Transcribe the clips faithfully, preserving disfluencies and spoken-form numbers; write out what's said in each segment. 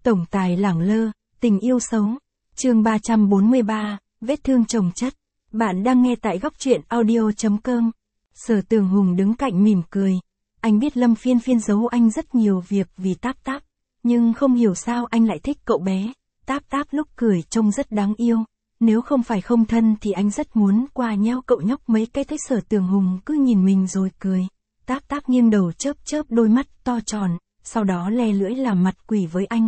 Tổng tài lẳng lơ, tình yêu xấu. Chương ba trăm bốn mươi ba, vết thương chồng chất. Bạn đang nghe tại góc truyện audio chấm com. Sở Tường Hùng đứng cạnh mỉm cười. Anh biết Lâm Phiên Phiên giấu anh rất nhiều việc vì Táp Táp, nhưng không hiểu sao anh lại thích cậu bé. Táp Táp lúc cười trông rất đáng yêu. Nếu không phải không thân thì anh rất muốn qua nheo cậu nhóc mấy cái. Thấy Sở Tường Hùng cứ nhìn mình rồi cười. Táp Táp nghiêng đầu chớp chớp đôi mắt to tròn, sau đó le lưỡi làm mặt quỷ với anh.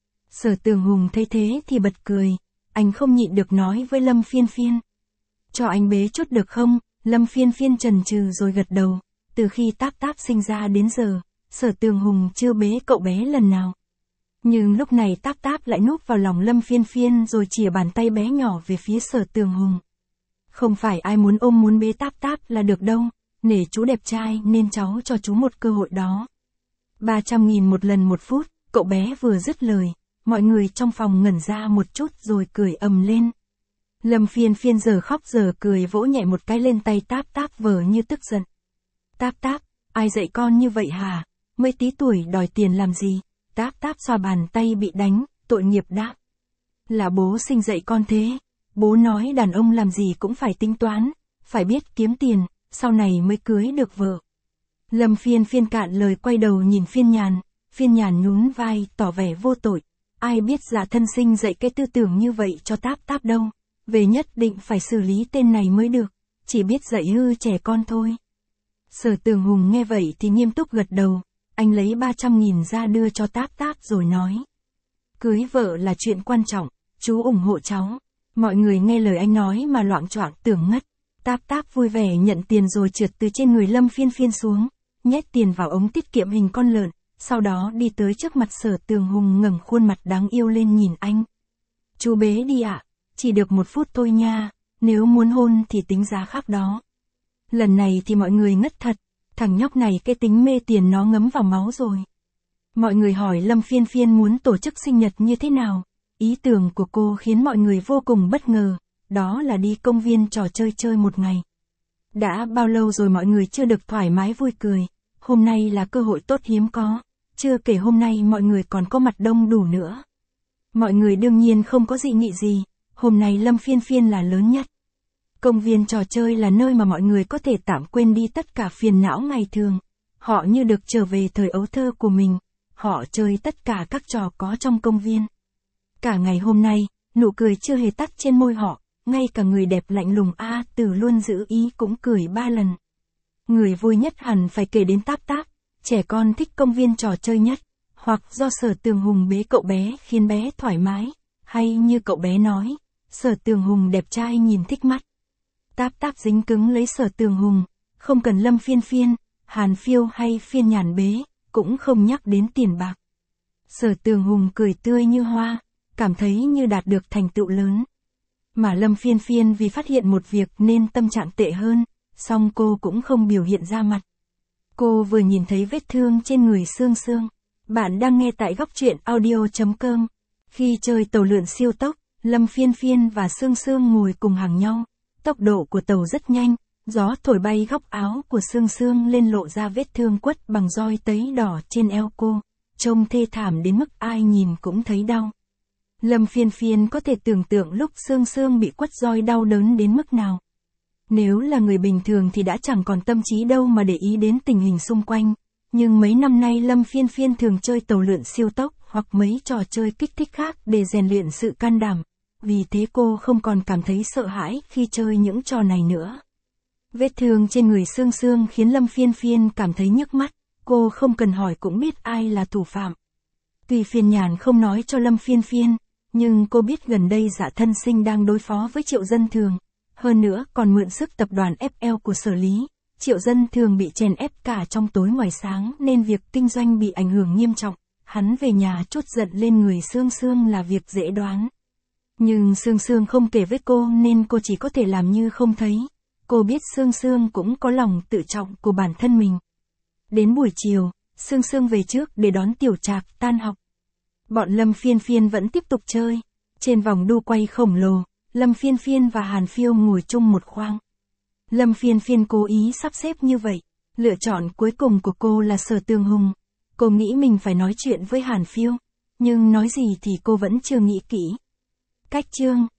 Sở Tường Hùng thấy thế thì bật cười. Anh không nhịn được nói với Lâm Phiên Phiên. Cho anh bế chút được không? Lâm Phiên Phiên chần chừ rồi gật đầu. Từ khi Táp Táp sinh ra đến giờ, Sở Tường Hùng chưa bế cậu bé lần nào. Nhưng lúc này Táp Táp lại núp vào lòng Lâm Phiên Phiên rồi chìa bàn tay bé nhỏ về phía Sở Tường Hùng. Không phải ai muốn ôm muốn bế Táp Táp là được đâu, nể chú đẹp trai nên cháu cho chú một cơ hội đó. ba trăm nghìn một lần một phút, cậu bé vừa dứt lời, mọi người trong phòng ngẩn ra một chút rồi cười ầm lên. Lâm Phiên Phiên giờ khóc giờ cười vỗ nhẹ một cái lên tay Táp Táp vờ như tức giận. Táp Táp, ai dạy con như vậy hả? Mới tí tuổi đòi tiền làm gì? Táp Táp xoa bàn tay bị đánh, tội nghiệp đáp. Là bố sinh dạy con thế. Bố nói đàn ông làm gì cũng phải tính toán, phải biết kiếm tiền, sau này mới cưới được vợ. Lâm Phiên Phiên cạn lời quay đầu nhìn Phiên Nhàn, Phiên Nhàn nhún vai tỏ vẻ vô tội. Ai biết Dạ thân sinh dạy cái tư tưởng như vậy cho Táp Táp đâu. Về nhất định phải xử lý tên này mới được, chỉ biết dạy hư trẻ con thôi. Sở Tường Hùng nghe vậy thì nghiêm túc gật đầu, anh lấy ba trăm nghìn ra đưa cho Táp Táp rồi nói. Cưới vợ là chuyện quan trọng, chú ủng hộ cháu. Mọi người nghe lời anh nói mà loạng choạng tưởng ngất. Táp Táp vui vẻ nhận tiền rồi trượt từ trên người Lâm Phiên Phiên xuống, nhét tiền vào ống tiết kiệm hình con lợn, sau đó đi tới trước mặt Sở Tường Hùng ngẩng khuôn mặt đáng yêu lên nhìn anh. Chú bế đi ạ, chỉ được một phút thôi nha, nếu muốn hôn thì tính giá khác đó. Lần này thì mọi người ngất thật, thằng nhóc này cái tính mê tiền nó ngấm vào máu rồi. Mọi người hỏi Lâm Phiên Phiên muốn tổ chức sinh nhật như thế nào. Ý tưởng của cô khiến mọi người vô cùng bất ngờ, đó là đi công viên trò chơi chơi một ngày. Đã bao lâu rồi mọi người chưa được thoải mái vui cười, hôm nay là cơ hội tốt hiếm có, chưa kể hôm nay mọi người còn có mặt đông đủ nữa. Mọi người đương nhiên không có dị nghị gì, hôm nay Lâm Phiên Phiên là lớn nhất. Công viên trò chơi là nơi mà mọi người có thể tạm quên đi tất cả phiền não ngày thường. Họ như được trở về thời ấu thơ của mình, họ chơi tất cả các trò có trong công viên. Cả ngày hôm nay, nụ cười chưa hề tắt trên môi họ, ngay cả người đẹp lạnh lùng A Từ luôn giữ ý cũng cười ba lần. Người vui nhất hẳn phải kể đến Táp Táp, trẻ con thích công viên trò chơi nhất, hoặc do Sở Tường Hùng bế cậu bé khiến bé thoải mái, hay như cậu bé nói, Sở Tường Hùng đẹp trai nhìn thích mắt. Táp Táp dính cứng lấy Sở Tường Hùng, không cần Lâm Phiên Phiên, Hàn Phiêu hay Phiên Nhàn bế, cũng không nhắc đến tiền bạc. Sở Tường Hùng cười tươi như hoa, cảm thấy như đạt được thành tựu lớn. Mà Lâm Phiên Phiên vì phát hiện một việc nên tâm trạng tệ hơn, song cô cũng không biểu hiện ra mặt. Cô vừa nhìn thấy vết thương trên người Sương Sương. Bạn đang nghe tại góc truyện audio chấm com. Khi chơi tàu lượn siêu tốc, Lâm Phiên Phiên và Sương Sương ngồi cùng hàng nhau. Tốc độ của tàu rất nhanh, gió thổi bay góc áo của Sương Sương lên lộ ra vết thương quất bằng roi tấy đỏ trên eo cô, trông thê thảm đến mức ai nhìn cũng thấy đau. Lâm Phiên Phiên có thể tưởng tượng lúc Sương Sương bị quất roi đau đớn đến mức nào. Nếu là người bình thường thì đã chẳng còn tâm trí đâu mà để ý đến tình hình xung quanh, nhưng mấy năm nay Lâm Phiên Phiên thường chơi tàu lượn siêu tốc hoặc mấy trò chơi kích thích khác để rèn luyện sự can đảm. Vì thế cô không còn cảm thấy sợ hãi khi chơi những trò này nữa. Vết thương trên người Sương Sương khiến Lâm Phiên Phiên cảm thấy nhức mắt, cô không cần hỏi cũng biết ai là thủ phạm. Tuy Phiên Nhàn không nói cho Lâm Phiên Phiên, nhưng cô biết gần đây Dạ thân sinh đang đối phó với Triệu Dân Thường, hơn nữa còn mượn sức tập đoàn ép lờ của Sở Lý. Triệu Dân Thường bị chèn ép cả trong tối ngoài sáng nên việc kinh doanh bị ảnh hưởng nghiêm trọng, hắn về nhà trút giận lên người Sương Sương là việc dễ đoán. Nhưng Sương Sương không kể với cô nên cô chỉ có thể làm như không thấy. Cô biết Sương Sương cũng có lòng tự trọng của bản thân mình. Đến buổi chiều, Sương Sương về trước để đón Tiểu Trạc tan học. Bọn Lâm Phiên Phiên vẫn tiếp tục chơi. Trên vòng đu quay khổng lồ, Lâm Phiên Phiên và Hàn Phiêu ngồi chung một khoang. Lâm Phiên Phiên cố ý sắp xếp như vậy. Lựa chọn cuối cùng của cô là Sở Tường Hùng. Cô nghĩ mình phải nói chuyện với Hàn Phiêu. nhưng nói gì thì cô vẫn chưa nghĩ kỹ. Cách chương